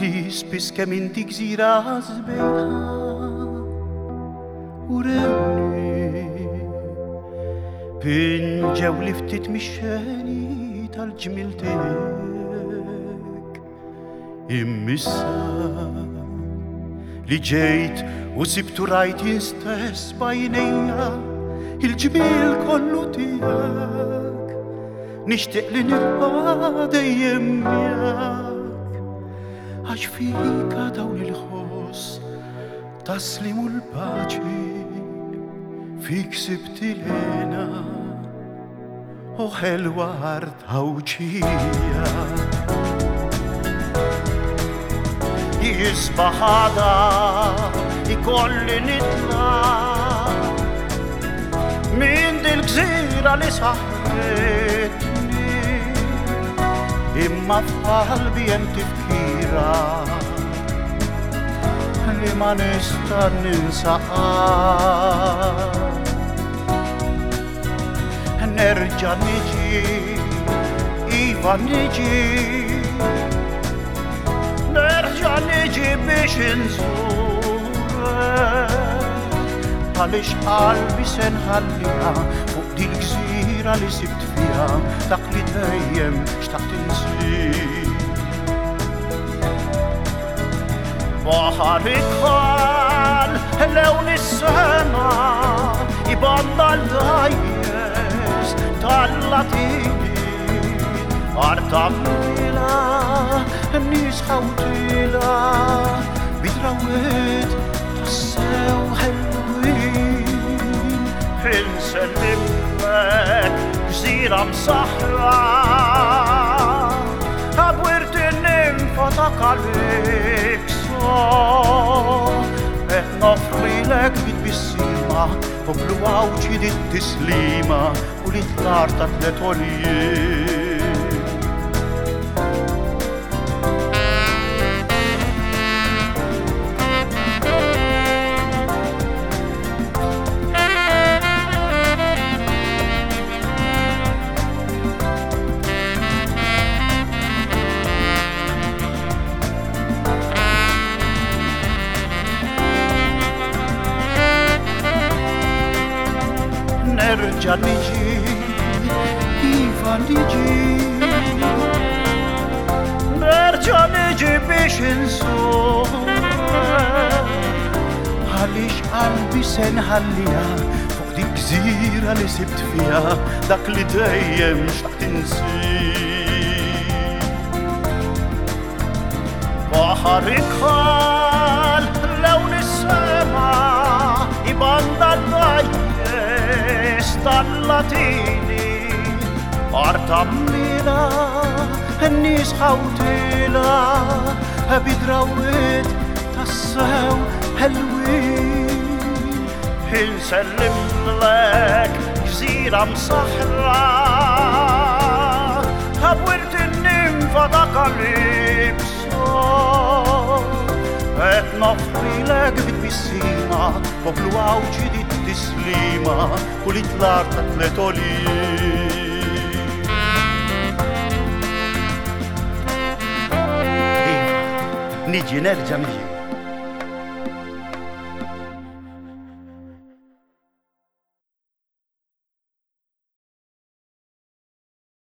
li spiss kemm inti gżira sbejħa u rewni pinġew li ftit mix-xeni tal-ġmil tiegħek immissa li ġejt u sibtu rajt jien stess b'għajnejja il-ġmil kollu tiegħek nixtieq li nibqa' dejjem miegħek għax fika dawn il-ħoss taslim u l-paċi fik sibti lena u ħelwa ħawċija jisbaħ għada ikolli nitla min dil-gżira li saħħetni imma f'qalbi hemm tifkira li ma nista' ninsaqa nerġa' niġi iva niġi nerġa' niġi biex inżurek għaliex qalbi se nħalliha fuq din il-gżira li sibt fiha dak li dejjem xtaqt insih baħar ikħal lewn is-sema ibanda l-dajjes tal-latini artamila n-nies ħawtila bidrawet tassew ħelwin insellimlek gżira msaħra abwirt in-ninfa ta' Kalipso qed nofrilek bit-bissima u bl-wawċi dit-tislima u li tlar ta' tlet oljiet nerġa' niġi, iva niġi nerġa' niġi biex inżurek għaliex qalbi se nħalliha fuq dik gżira li sibt fiha dak li dejjem xtaqt insih baħar ikħal lewn is-sema ibanda l-dajjes tal-latini artamila n-nies ħawtila bidrawet tassew ħelwin insellimlek gżira msaħra abwirt in-ninfa ta' Kalipso qed nofrilek bit-bissima u bl-wawċi dit-tislima u li tlar ta' tlet oljiet niġi nerġa' niġi